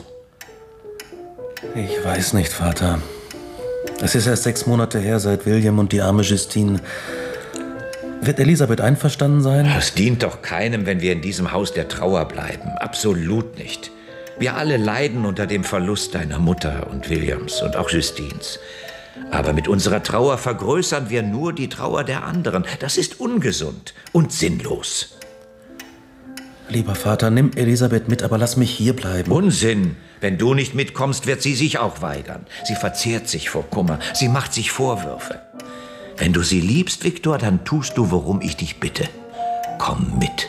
Ich weiß nicht, Vater. Es ist erst 6 Monate her, seit William und die arme Justine. Wird Elisabeth einverstanden sein? Es dient doch keinem, wenn wir in diesem Haus der Trauer bleiben. Absolut nicht. Wir alle leiden unter dem Verlust deiner Mutter und Williams und auch Justines. Aber mit unserer Trauer vergrößern wir nur die Trauer der anderen. Das ist ungesund und sinnlos. Lieber Vater, nimm Elisabeth mit, aber lass mich hier bleiben. Unsinn! Wenn du nicht mitkommst, wird sie sich auch weigern. Sie verzehrt sich vor Kummer. Sie macht sich Vorwürfe. Wenn du sie liebst, Viktor, dann tust du, worum ich dich bitte. Komm mit.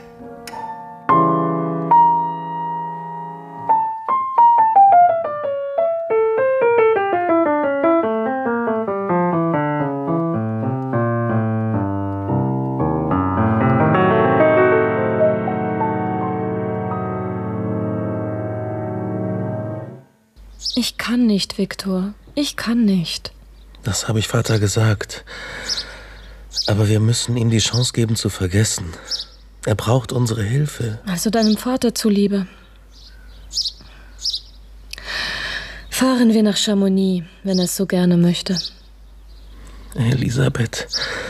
Ich kann nicht, Viktor. Ich kann nicht. Das habe ich Vater gesagt. Aber wir müssen ihm die Chance geben, zu vergessen. Er braucht unsere Hilfe. Also deinem Vater zuliebe. Fahren wir nach Chamonix, wenn er es so gerne möchte. Elisabeth,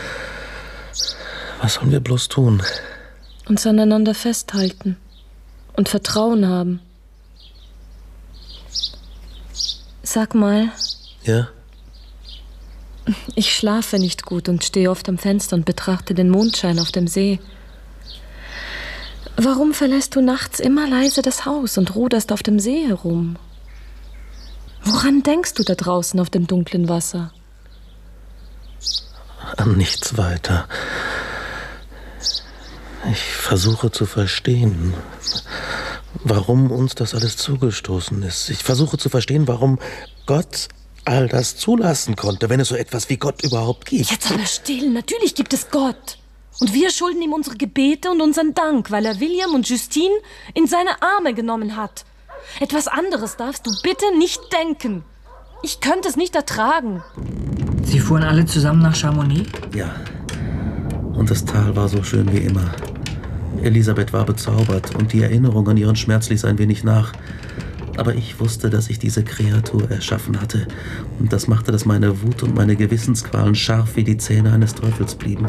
was sollen wir bloß tun? Uns aneinander festhalten und Vertrauen haben. Sag mal. Ja? Ich schlafe nicht gut und stehe oft am Fenster und betrachte den Mondschein auf dem See. Warum verlässt du nachts immer leise das Haus und ruderst auf dem See herum? Woran denkst du da draußen auf dem dunklen Wasser? An nichts weiter. Ich versuche zu verstehen, warum uns das alles zugestoßen ist. Ich versuche zu verstehen, warum Gott all das zulassen konnte, wenn es so etwas wie Gott überhaupt gibt. Jetzt aber still, natürlich gibt es Gott. Und wir schulden ihm unsere Gebete und unseren Dank, weil er William und Justine in seine Arme genommen hat. Etwas anderes darfst du bitte nicht denken. Ich könnte es nicht ertragen. Sie fuhren alle zusammen nach Chamonix? Ja. Und das Tal war so schön wie immer. Elisabeth war bezaubert und die Erinnerung an ihren Schmerz ließ ein wenig nach. Aber ich wusste, dass ich diese Kreatur erschaffen hatte. Und das machte, dass meine Wut und meine Gewissensqualen scharf wie die Zähne eines Teufels blieben.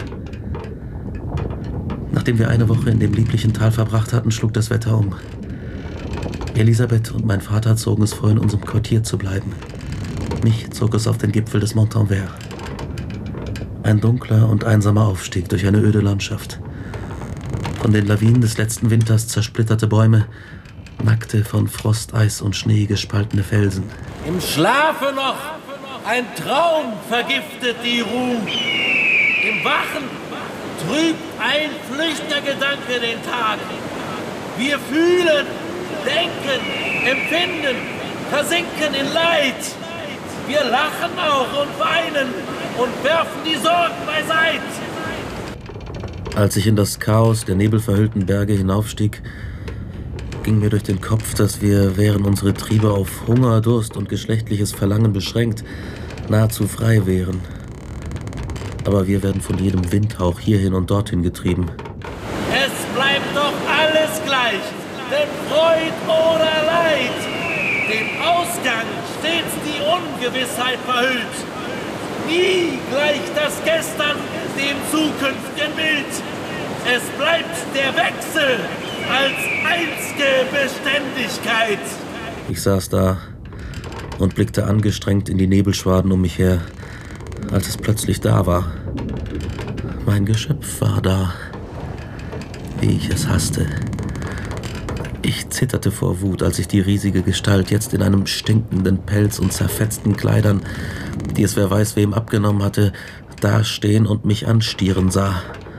Nachdem wir eine Woche in dem lieblichen Tal verbracht hatten, schlug das Wetter um. Elisabeth und mein Vater zogen es vor, in unserem Quartier zu bleiben. Mich zog es auf den Gipfel des Montanvert. Ein dunkler und einsamer Aufstieg durch eine öde Landschaft. Von den Lawinen des letzten Winters zersplitterte Bäume, nackte, von Frost, Eis und Schnee gespaltene Felsen. Im Schlafe noch ein Traum vergiftet die Ruh. Im Wachen trübt ein flüchtiger Gedanke den Tag. Wir fühlen, denken, empfinden, versinken in Leid. Wir lachen auch und weinen und werfen die Sorgen beiseite. Als ich in das Chaos der nebelverhüllten Berge hinaufstieg, ging mir durch den Kopf, dass wir, wären unsere Triebe auf Hunger, Durst und geschlechtliches Verlangen beschränkt, nahezu frei wären. Aber wir werden von jedem Windhauch hierhin und dorthin getrieben. Es bleibt doch alles gleich, denn Freud oder Leid. Dem Ausgang stets die Ungewissheit verhüllt. Nie gleicht das Gestern dem zukünftigen Bild. Es bleibt der Wechsel als einzige Beständigkeit. Ich saß da und blickte angestrengt in die Nebelschwaden um mich her, als es plötzlich da war. Mein Geschöpf war da, wie ich es hasste. Ich zitterte vor Wut, als ich die riesige Gestalt jetzt in einem stinkenden Pelz und zerfetzten Kleidern, die es wer weiß wem abgenommen hatte, dastehen und mich anstieren sah.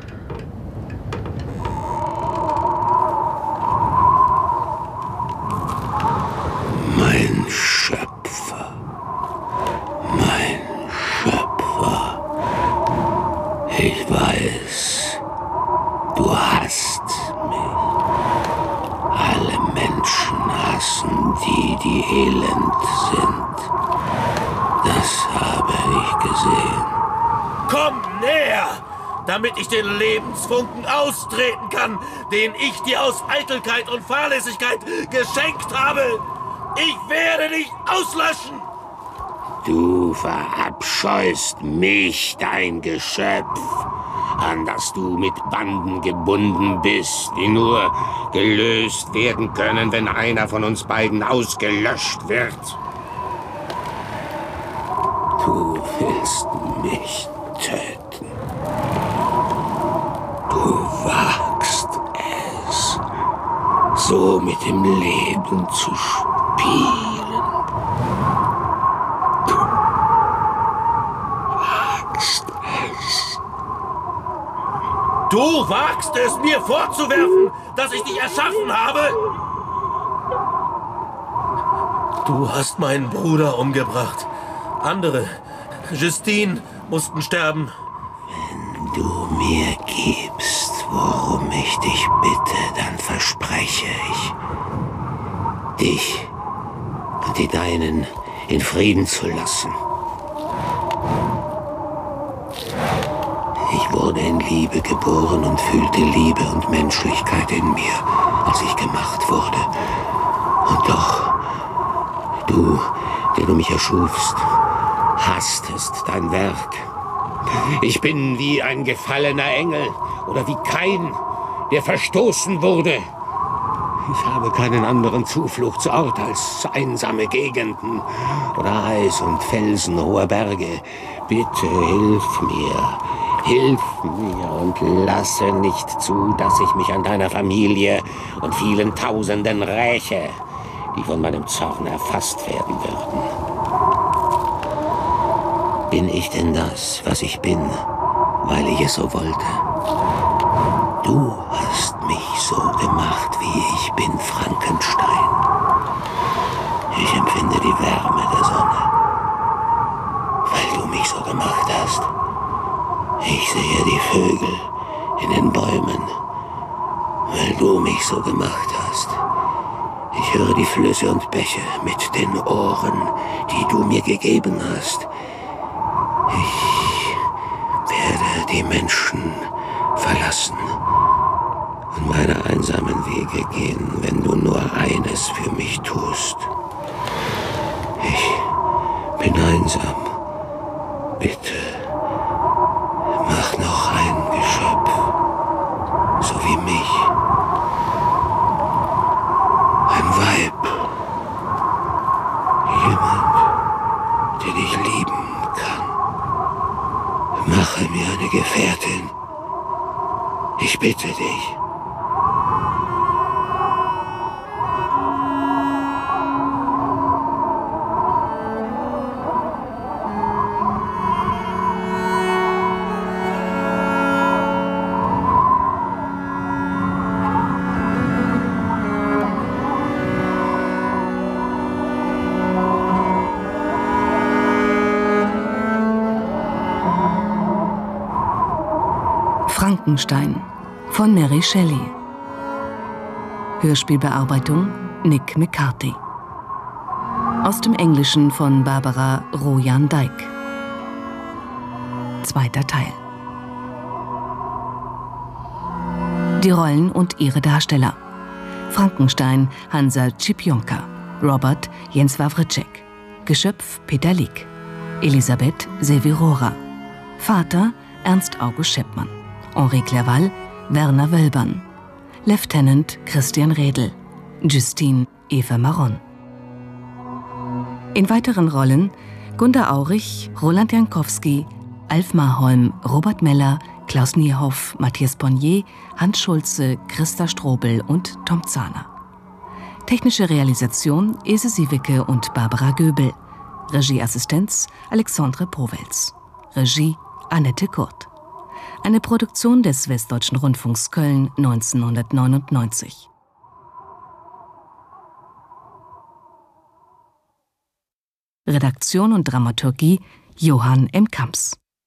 Mein Schöpfer, mein Schöpfer, ich weiß, du hasst mich. Alle Menschen hassen die, die elend sind. Das habe ich gesehen. Komm näher, damit ich den Lebensfunken austreten kann, den ich dir aus Eitelkeit und Fahrlässigkeit geschenkt habe. Ich werde dich auslöschen. Du verabscheust mich, dein Geschöpf, an das du mit Banden gebunden bist, die nur gelöst werden können, wenn einer von uns beiden ausgelöscht wird. Du willst mich töten. Du wagst es, so mit dem Leben zu spielen. Du wagst es. Du wagst es, mir vorzuwerfen, dass ich dich erschaffen habe? Du hast meinen Bruder umgebracht. Andere, Justine, mussten sterben. Wenn du mir gibst, worum ich dich bitte, dann verspreche ich, dich und die Deinen in Frieden zu lassen. Ich wurde in Liebe geboren und fühlte Liebe und Menschlichkeit in mir, als ich gemacht wurde. Und doch, du, der du mich erschufst, hasstest dein Werk. Ich bin wie ein gefallener Engel oder wie Kain, der verstoßen wurde. Ich habe keinen anderen Zufluchtsort als einsame Gegenden oder Eis und Felsen hoher Berge. Bitte hilf mir und lasse nicht zu, dass ich mich an deiner Familie und vielen Tausenden räche, die von meinem Zorn erfasst werden würden. Bin ich denn das, was ich bin, weil ich es so wollte? Du hast mich so gemacht, wie ich bin, Frankenstein. Ich empfinde die Wärme der Sonne, weil du mich so gemacht hast. Ich sehe die Vögel in den Bäumen, weil du mich so gemacht hast. Ich höre die Flüsse und Bäche mit den Ohren, die du mir gegeben hast. Ich werde die Menschen verlassen und meine einsamen Wege gehen, wenn du nur eines für mich tust. Ich bin einsam. Bitte, mach noch ein Geschöpf, so wie mich. Ein Weib. Jemand, den ich lieben kann. Mache mir eine Gefährtin. Ich bitte dich. Frankenstein von Mary Shelley. Hörspielbearbeitung Nick McCarthy. Aus dem Englischen von Barbara Rojan Dyke. Zweiter Teil. Die Rollen und ihre Darsteller: Frankenstein Hansa Cipionka, Robert Jens Wawrczyk, Geschöpf Peter Lik, Elisabeth Sevirora, Vater Ernst August Scheppmann, Henri Clerval Werner Wölbern, Lieutenant Christian Redl, Justine Eva Maron. In weiteren Rollen Gunda Aurich, Roland Jankowski, Alf Marholm, Robert Meller, Klaus Nierhoff, Matthias Bonnier, Hans Schulze, Christa Strobel und Tom Zahner. Technische Realisation Ilse Siewicke und Barbara Göbel. Regieassistenz Alexandre Powels. Regie Annette Kurt. Eine Produktion des Westdeutschen Rundfunks Köln 1999. Redaktion und Dramaturgie Johann M. Kamps.